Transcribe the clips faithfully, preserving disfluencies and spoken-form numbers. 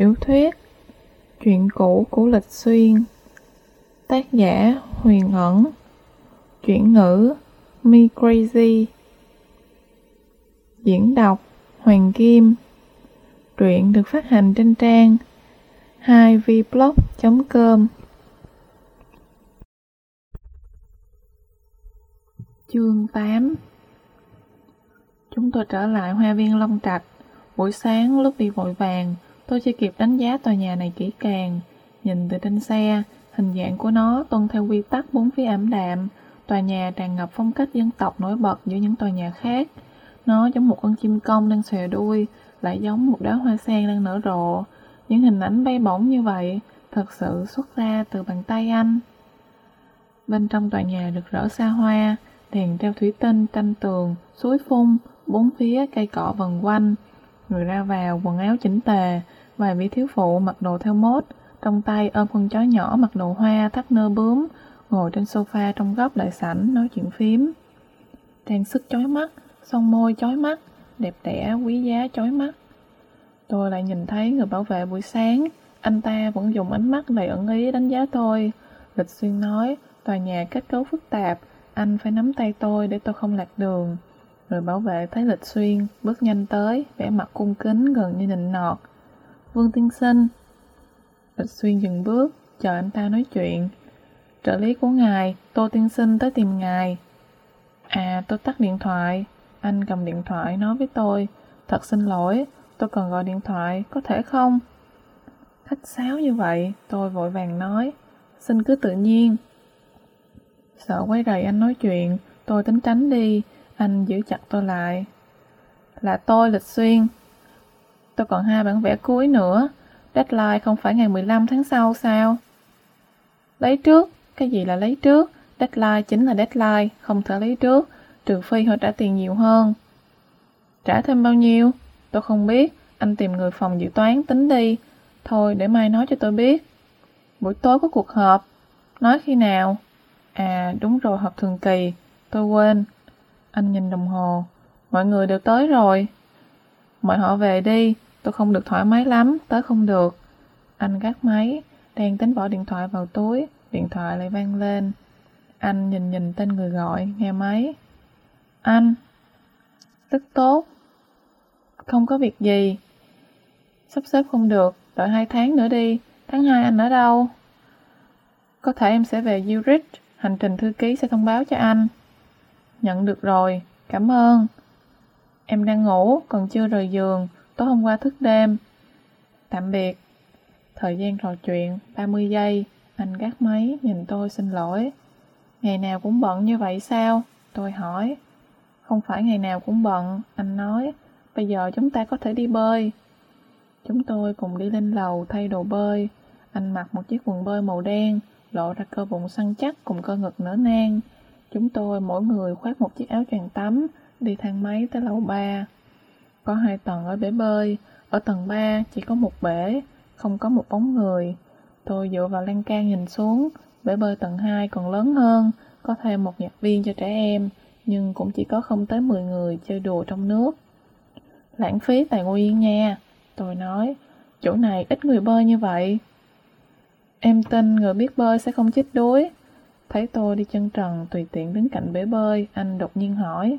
Tiểu thuyết Chuyện cũ của Lịch Xuyên. Tác giả Huyền Ẩn. Chuyển ngữ Me Crazy. Diễn đọc Hoàng Kim. Truyện được phát hành trên trang hai v blog chấm com. Chương tám. Chúng tôi trở lại hoa viên Long Trạch. Buổi sáng lúc đi vội vàng, tôi chưa kịp đánh giá tòa nhà này kỹ càng. Nhìn từ trên xe, hình dạng của nó tuân theo quy tắc bốn phía ảm đạm. Tòa nhà tràn ngập phong cách dân tộc nổi bật giữa những tòa nhà khác. Nó giống một con chim công đang xòe đuôi, lại giống một đóa hoa sen đang nở rộ. Những hình ảnh bay bổng như vậy thật sự xuất ra từ bàn tay anh. Bên trong tòa nhà rực rỡ xa hoa, đèn treo thủy tinh tranh tường, suối phun, bốn phía cây cọ vần quanh. Người ra vào quần áo chỉnh tề, vài vị thiếu phụ mặc đồ theo mốt, trong tay ôm con chó nhỏ mặc đồ hoa thắt nơ bướm, ngồi trên sofa trong góc đại sảnh nói chuyện phím. Trang sức chói mắt, son môi chói mắt, đẹp đẽ quý giá chói mắt. Tôi lại nhìn thấy người bảo vệ buổi sáng, anh ta vẫn dùng ánh mắt đầy ẩn ý đánh giá tôi. Lịch Xuyên nói, tòa nhà kết cấu phức tạp, anh phải nắm tay tôi để tôi không lạc đường. Người bảo vệ thấy Lịch Xuyên, bước nhanh tới, vẻ mặt cung kính gần như nịnh nọt. Vương tiên sinh. Lịch Xuyên dừng bước, chờ anh ta nói chuyện. Trợ lý của ngài, Tô tiên sinh tới tìm ngài. À, tôi tắt điện thoại. Anh cầm điện thoại nói với tôi. Thật xin lỗi, tôi cần gọi điện thoại, có thể không? Khách sáo như vậy, tôi vội vàng nói. Xin cứ tự nhiên. Sợ quấy rầy anh nói chuyện, tôi tính tránh đi. Anh giữ chặt tôi lại. Là tôi, Lịch Xuyên. Tôi còn hai bản vẽ cuối nữa. Deadline không phải ngày mười lăm tháng sau sao? Lấy trước? Cái gì là lấy trước? Deadline chính là deadline, không thể lấy trước, trừ phi họ trả tiền nhiều hơn. Trả thêm bao nhiêu? Tôi không biết, anh tìm người phòng dự toán tính đi. Thôi để mai nói cho tôi biết. Buổi tối có cuộc họp. Nói khi nào? À đúng rồi, họp thường kỳ. Tôi quên. Anh nhìn đồng hồ. Mọi người đều tới rồi. Mời họ về đi, tôi không được thoải mái lắm, tới không được. Anh gác máy, đang tính bỏ điện thoại vào túi, điện thoại lại vang lên. Anh nhìn nhìn tên người gọi, nghe máy. Anh. Rất tốt. Không có việc gì. Sắp xếp không được, đợi hai tháng nữa đi. Tháng hai anh ở đâu? Có thể em sẽ về Zurich, hành trình thư ký sẽ thông báo cho anh. Nhận được rồi, cảm ơn. Em đang ngủ, còn chưa rời giường, tối hôm qua thức đêm. Tạm biệt. Thời gian trò chuyện, ba mươi giây, anh gác máy, nhìn tôi xin lỗi. Ngày nào cũng bận như vậy sao? Tôi hỏi. Không phải ngày nào cũng bận, anh nói. Bây giờ chúng ta có thể đi bơi. Chúng tôi cùng đi lên lầu thay đồ bơi. Anh mặc một chiếc quần bơi màu đen, lộ ra cơ bụng săn chắc cùng cơ ngực nở nang. Chúng tôi mỗi người khoác một chiếc áo choàng tắm, đi thang máy tới lầu ba. Có hai tầng ở bể bơi, ở tầng ba chỉ có một bể, không có một bóng người. Tôi dựa vào lan can nhìn xuống, bể bơi tầng hai còn lớn hơn, có thêm một nhạc viên cho trẻ em, nhưng cũng chỉ có không tới mười người chơi đùa trong nước. Lãng phí tài nguyên nha, tôi nói, chỗ này ít người bơi như vậy. Em tin người biết bơi sẽ không chết đuối. Thấy tôi đi chân trần tùy tiện đứng cạnh bể bơi, anh đột nhiên hỏi.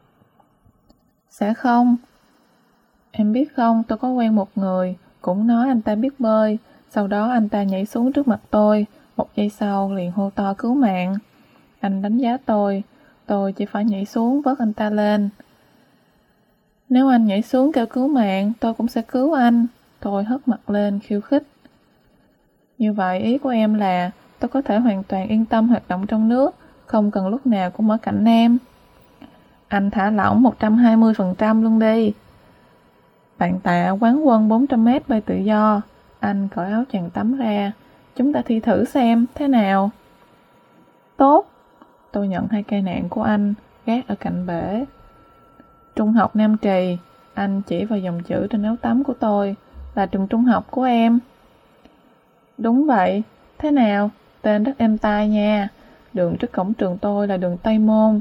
Sẽ không? Em biết không, tôi có quen một người, cũng nói anh ta biết bơi. Sau đó anh ta nhảy xuống trước mặt tôi, một giây sau liền hô to cứu mạng. Anh đánh giá tôi, tôi chỉ phải nhảy xuống vớt anh ta lên. Nếu anh nhảy xuống kêu cứu mạng, tôi cũng sẽ cứu anh. Tôi hất mặt lên khiêu khích. Như vậy ý của em là tôi có thể hoàn toàn yên tâm hoạt động trong nước, không cần lúc nào cũng ở cạnh em. Anh thả lỏng một trăm hai mươi phần trăm luôn đi. Bạn Tạ quán quân bốn trăm mét bay tự do. Anh cởi áo choàng tắm ra. Chúng ta thi thử xem thế nào. Tốt. Tôi nhận hai cây nạn của anh, gác ở cạnh bể. Trung học Nam Trì. Anh chỉ vào dòng chữ trên áo tắm của tôi. Là trường trung học của em. Đúng vậy. Thế nào? Tên rất êm tai nha. Đường trước cổng trường tôi là đường Tây Môn.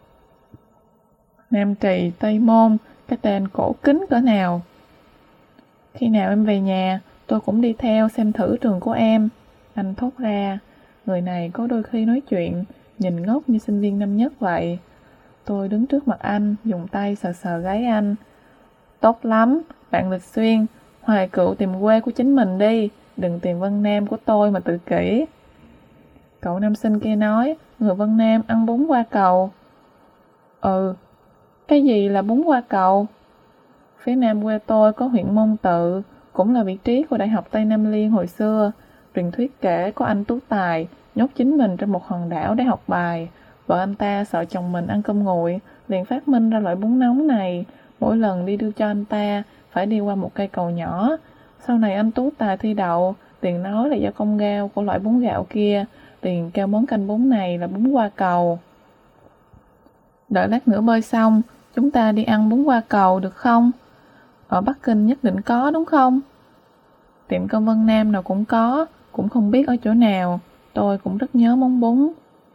Nam Trì, Tây Môn, cái tên cổ kính cỡ nào. Khi nào em về nhà, tôi cũng đi theo xem thử trường của em. Anh thốt ra. Người này có đôi khi nói chuyện nhìn ngốc như sinh viên năm nhất vậy. Tôi đứng trước mặt anh, dùng tay sờ sờ gáy anh. Tốt lắm, bạn Lịch Xuyên, hoài cựu tìm quê của chính mình đi, đừng tìm Vân Nam của tôi mà tự kỷ. Cậu nam sinh kia nói, người Vân Nam ăn bún qua cầu. Ừ, cái gì là bún qua cầu? Phía nam quê tôi có huyện Môn Tự, cũng là vị trí của Đại học Tây Nam Liên hồi xưa. Truyền thuyết kể có anh tú tài, nhốt chính mình trên một hòn đảo để học bài. Vợ anh ta sợ chồng mình ăn cơm nguội, liền phát minh ra loại bún nóng này. Mỗi lần đi đưa cho anh ta, phải đi qua một cây cầu nhỏ. Sau này anh tú tài thi đậu, liền nói là do công gao của loại bún gạo kia, liền kêu món canh bún này là bún qua cầu. Đợi lát nữa bơi xong, chúng ta đi ăn bún qua cầu được không? Ở Bắc Kinh nhất định có đúng không? Tiệm cơm Vân Nam nào cũng có, cũng không biết ở chỗ nào. Tôi cũng rất nhớ món bún.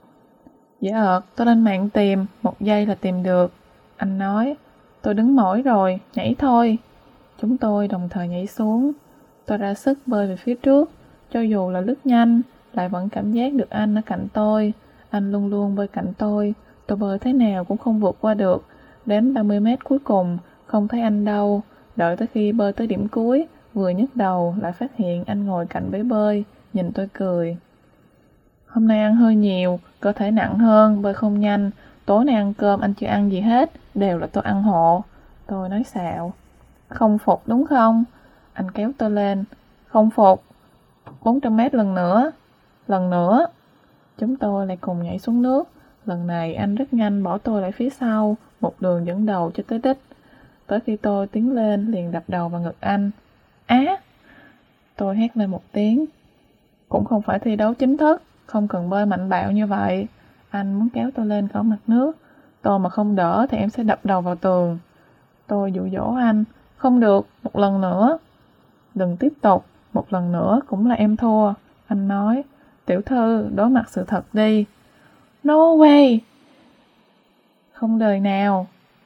Dễ ợt, tôi lên mạng tìm, một giây là tìm được. Anh nói, tôi đứng mỏi rồi, nhảy thôi. Chúng tôi đồng thời nhảy xuống. Tôi ra sức bơi về phía trước. Cho dù là lướt nhanh, lại vẫn cảm giác được anh ở cạnh tôi. Anh luôn luôn bơi cạnh tôi. Tôi bơi thế nào cũng không vượt qua được. Đến ba mươi mét cuối cùng, không thấy anh đâu. Đợi tới khi bơi tới điểm cuối, vừa nhấc đầu lại phát hiện anh ngồi cạnh bể bơi, nhìn tôi cười. Hôm nay ăn hơi nhiều, cơ thể nặng hơn, bơi không nhanh. Tối nay ăn cơm anh chưa ăn gì hết, đều là tôi ăn hộ. Tôi nói xạo. Không phục đúng không? Anh kéo tôi lên. Không phục. bốn trăm mét lần nữa. Lần nữa. Chúng tôi lại cùng nhảy xuống nước. Lần này anh rất nhanh bỏ tôi lại phía sau, một đường dẫn đầu cho tới đích. Tới khi tôi tiến lên liền đập đầu vào ngực anh. Á! Tôi hét lên một tiếng. Cũng không phải thi đấu chính thức, không cần bơi mạnh bạo như vậy. Anh muốn kéo tôi lên khỏi mặt nước. Tôi mà không đỡ thì em sẽ đập đầu vào tường. Tôi dụ dỗ anh. Không được, một lần nữa. Đừng tiếp tục, một lần nữa cũng là em thua. Anh nói, tiểu thư, đối mặt sự thật đi. No way! Không đời nào.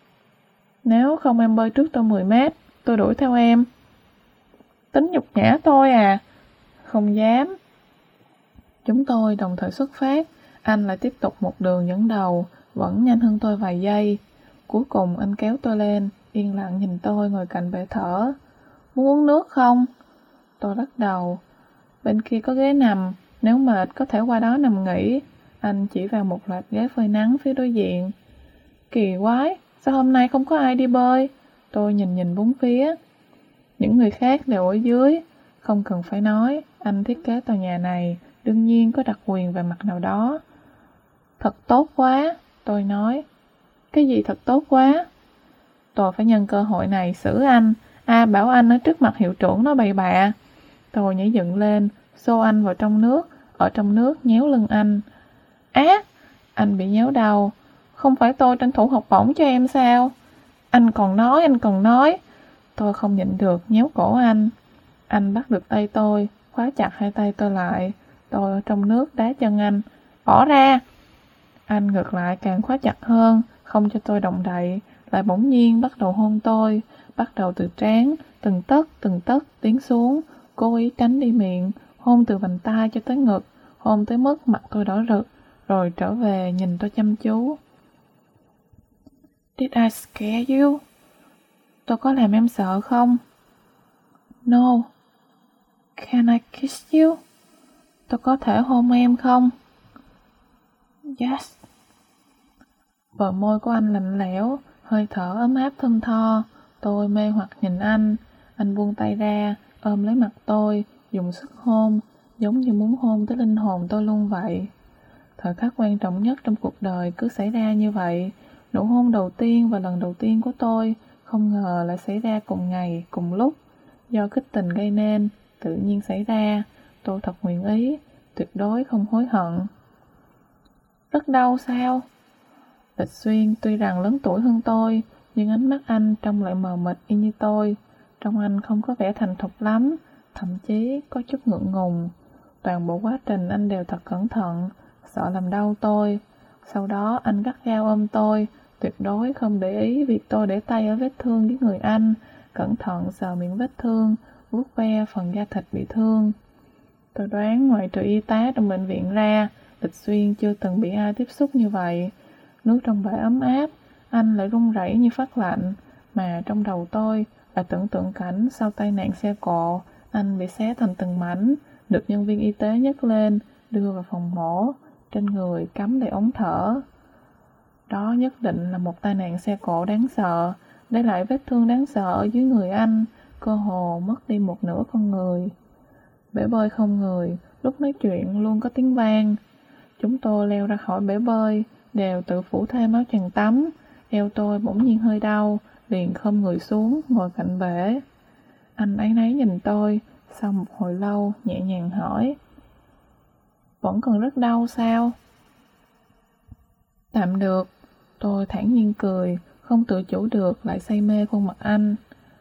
Nếu không em bơi trước tôi mười mét, tôi đuổi theo em. Tính nhục nhã tôi à? Không dám. Chúng tôi đồng thời xuất phát. Anh lại tiếp tục một đường dẫn đầu, vẫn nhanh hơn tôi vài giây. Cuối cùng anh kéo tôi lên, yên lặng nhìn tôi ngồi cạnh bể thở. Muốn uống nước không? Tôi lắc đầu. Bên kia có ghế nằm, nếu mệt có thể qua đó nằm nghỉ. Anh chỉ vào một loạt ghế phơi nắng phía đối diện. Kỳ quái, sao hôm nay không có ai đi bơi? Tôi nhìn nhìn bốn phía. Những người khác đều ở dưới. Không cần phải nói, anh thiết kế tòa nhà này đương nhiên có đặc quyền về mặt nào đó. Thật tốt quá, tôi nói. Cái gì thật tốt quá? Tôi phải nhân cơ hội này xử anh. A bảo anh ở trước mặt hiệu trưởng nó bậy bạ. Tôi nhảy dựng lên, xô anh vào trong nước, ở trong nước nhéo lưng anh. Á! Anh bị nhéo đầu. Không phải tôi tranh thủ học bổng cho em sao? Anh còn nói, anh còn nói. Tôi không nhịn được, nhéo cổ anh. Anh bắt được tay tôi, khóa chặt hai tay tôi lại. Tôi ở trong nước đá chân anh. Bỏ ra! Anh ngược lại càng khóa chặt hơn, không cho tôi động đậy, lại bỗng nhiên bắt đầu hôn tôi, bắt đầu từ trán, từng tấc từng tấc tiến xuống, cố ý tránh đi miệng, hôn từ vành tai cho tới ngực, hôn tới mức mặt tôi đỏ rực, rồi trở về nhìn tôi chăm chú. Did I scare you? Tôi có làm em sợ không? No. Can I kiss you? Tôi có thể hôn em không? Yes. Bờ môi của anh lạnh lẽo, hơi thở ấm áp thơm tho. Tôi mê hoặc nhìn anh. Anh buông tay ra, ôm lấy mặt tôi, dùng sức hôn, giống như muốn hôn tới linh hồn tôi luôn vậy. Thời khắc quan trọng nhất trong cuộc đời cứ xảy ra như vậy. Nụ hôn đầu tiên và lần đầu tiên của tôi không ngờ lại xảy ra cùng ngày, cùng lúc. Do kích tình gây nên, tự nhiên xảy ra. Tôi thật nguyện ý, tuyệt đối không hối hận. Rất đau sao? Lịch Xuyên tuy rằng lớn tuổi hơn tôi, nhưng ánh mắt anh trông lại mờ mịt y như tôi. Trong anh không có vẻ thành thục lắm, thậm chí có chút ngượng ngùng. Toàn bộ quá trình anh đều thật cẩn thận, sợ làm đau tôi. Sau đó anh gắt gao ôm tôi, tuyệt đối không để ý việc tôi để tay ở vết thương với người anh, cẩn thận sờ miệng vết thương, vuốt ve phần da thịt bị thương. Tôi đoán ngoại trừ y tá trong bệnh viện ra, Lịch Xuyên chưa từng bị ai tiếp xúc như vậy. Nước trong bể ấm áp, anh lại run rẩy như phát lạnh, mà trong đầu tôi là tưởng tượng cảnh sau tai nạn xe cộ, anh bị xé thành từng mảnh, được nhân viên y tế nhấc lên, đưa vào phòng mổ, trên người cắm đầy ống thở. Đó nhất định là một tai nạn xe cộ đáng sợ, để lại vết thương đáng sợ ở dưới người anh, cơ hồ mất đi một nửa con người. Bể bơi không người, lúc nói chuyện luôn có tiếng vang. Chúng tôi leo ra khỏi bể bơi, đều tự phủ thêm áo choàng tắm. Eo tôi bỗng nhiên hơi đau, liền khom người xuống, ngồi cạnh bể. Anh áy náy nhìn tôi, sau một hồi lâu, nhẹ nhàng hỏi. Vẫn còn rất đau sao? Tạm được. Tôi thản nhiên cười, không tự chủ được lại say mê khuôn mặt anh.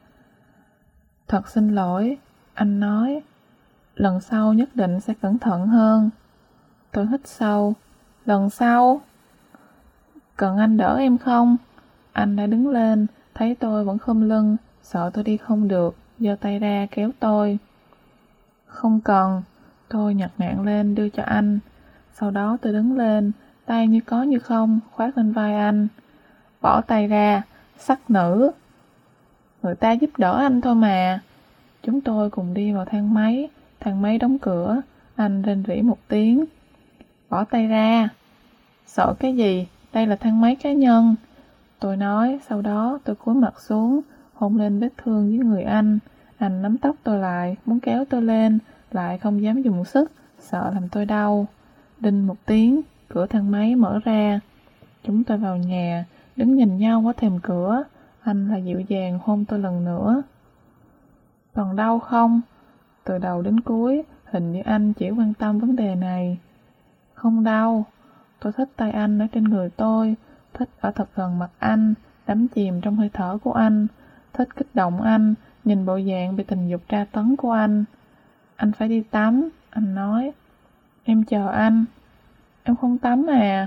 Thật xin lỗi, anh nói. Lần sau nhất định sẽ cẩn thận hơn. Tôi hít sâu. Lần sau? Cần anh đỡ em không? Anh đã đứng lên, thấy tôi vẫn khom lưng, sợ tôi đi không được, giơ tay ra kéo tôi. Không cần. Tôi nhặt mạng lên đưa cho anh. Sau đó tôi đứng lên, tay như có như không, khoác lên vai anh. Bỏ tay ra, sắc nữ. Người ta giúp đỡ anh thôi mà. Chúng tôi cùng đi vào thang máy, thang máy đóng cửa, anh rên rỉ một tiếng. Bỏ tay ra. Sợ cái gì, đây là thang máy cá nhân. Tôi nói, sau đó tôi cúi mặt xuống, hôn lên vết thương dưới người anh. Anh nắm tóc tôi lại, muốn kéo tôi lên, lại không dám dùng sức, sợ làm tôi đau. Đinh một tiếng, cửa thang máy mở ra. Chúng tôi vào nhà, đứng nhìn nhau ở thềm cửa. Anh là dịu dàng hôn tôi lần nữa. Còn đau không? Từ đầu đến cuối, hình như anh chỉ quan tâm vấn đề này. Không đau. Tôi thích tay anh ở trên người tôi, thích ở thật gần mặt anh, đắm chìm trong hơi thở của anh, thích kích động anh, nhìn bộ dạng bị tình dục tra tấn của anh. Anh phải đi tắm, anh nói. Em chờ anh. Em không tắm à?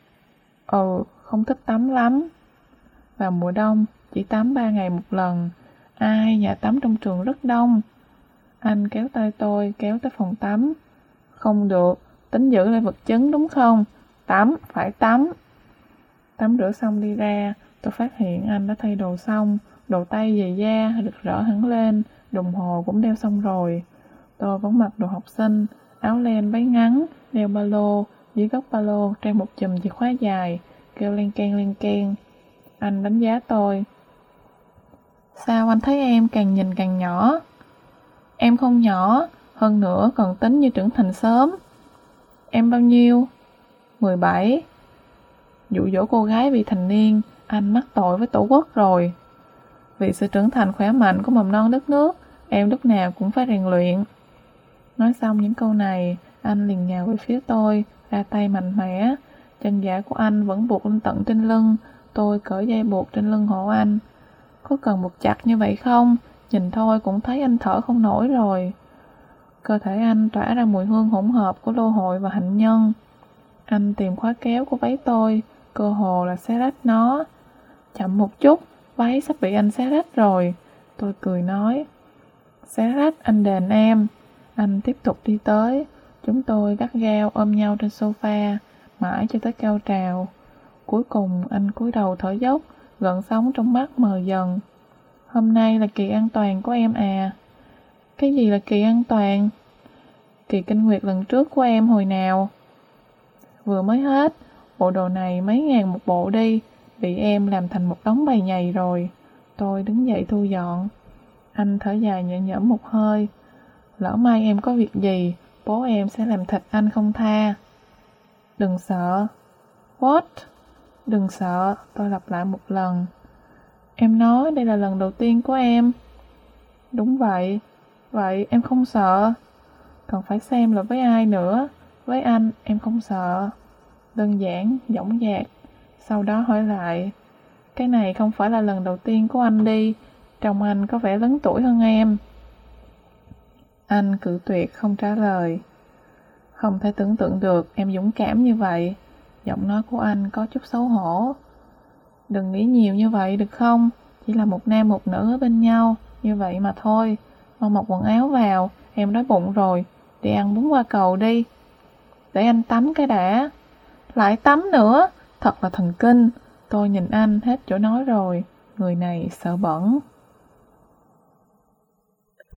Ừ, không thích tắm lắm. Vào mùa đông, chỉ tắm ba ngày một lần. Ai, nhà tắm trong trường rất đông. Anh kéo tay tôi, kéo tới phòng tắm. Không được, tính giữ lại vật chứng đúng không? Tắm, phải tắm. Tắm rửa xong đi ra, tôi phát hiện anh đã thay đồ xong, đồ tay giày da rực rỡ hẳn lên, đồng hồ cũng đeo xong rồi. Tôi vẫn mặc đồ học sinh, áo len váy ngắn, đeo ba lô, dưới góc ba lô treo một chùm chìa khóa dài, kêu len keng len keng. Anh đánh giá tôi. Sao anh thấy em càng nhìn càng nhỏ? Em không nhỏ, hơn nữa còn tính như trưởng thành sớm. Em bao nhiêu? mười bảy. Dụ dỗ cô gái vị thành niên, anh mắc tội với tổ quốc rồi. Vì sự trưởng thành khỏe mạnh của mầm non đất nước, em lúc nào cũng phải rèn luyện. Nói xong những câu này, anh liền nhào về phía tôi, ra tay mạnh mẽ. Chân giả của anh vẫn buộc lên tận trên lưng, tôi cởi dây buộc trên lưng hộ anh. Có cần buộc chặt như vậy không? Nhìn thôi cũng thấy anh thở không nổi rồi. Cơ thể anh tỏa ra mùi hương hỗn hợp của lô hội và hạnh nhân. Anh tìm khóa kéo của váy tôi, cơ hồ là xé rách nó. Chậm một chút, váy sắp bị anh xé rách rồi. Tôi cười nói. Xé rách anh đền em. Anh tiếp tục đi tới. Chúng tôi gắt gao ôm nhau trên sofa, mãi cho tới cao trào. Cuối cùng anh cúi đầu thở dốc, gợn sóng trong mắt mờ dần. Hôm nay là kỳ an toàn của em à? Cái gì là kỳ an toàn? Kỳ kinh nguyệt lần trước của em hồi nào? Vừa mới hết, bộ đồ này mấy ngàn một bộ đi, bị em làm thành một đống bầy nhầy rồi. Tôi đứng dậy thu dọn. Anh thở dài nhẹ nhõm một hơi. Lỡ may em có việc gì, bố em sẽ làm thịt anh không tha. Đừng sợ. What? Đừng sợ, tôi lặp lại một lần. Em nói đây là lần đầu tiên của em. Đúng vậy. Vậy em không sợ? Còn phải xem là với ai nữa. Với anh em không sợ. Đơn giản, dõng dạc. Sau đó hỏi lại. Cái này không phải là lần đầu tiên của anh đi. Chồng anh có vẻ lớn tuổi hơn em. Anh cự tuyệt không trả lời. Không thể tưởng tượng được em dũng cảm như vậy. Giọng nói của anh có chút xấu hổ. Đừng nghĩ nhiều như vậy được không? Chỉ là một nam một nữ ở bên nhau, như vậy mà thôi. Mau mặc quần áo vào, em đói bụng rồi, đi ăn bún qua cầu đi. Để anh tắm cái đã. Lại tắm nữa, thật là thần kinh. Tôi nhìn anh hết chỗ nói rồi, người này sợ bẩn.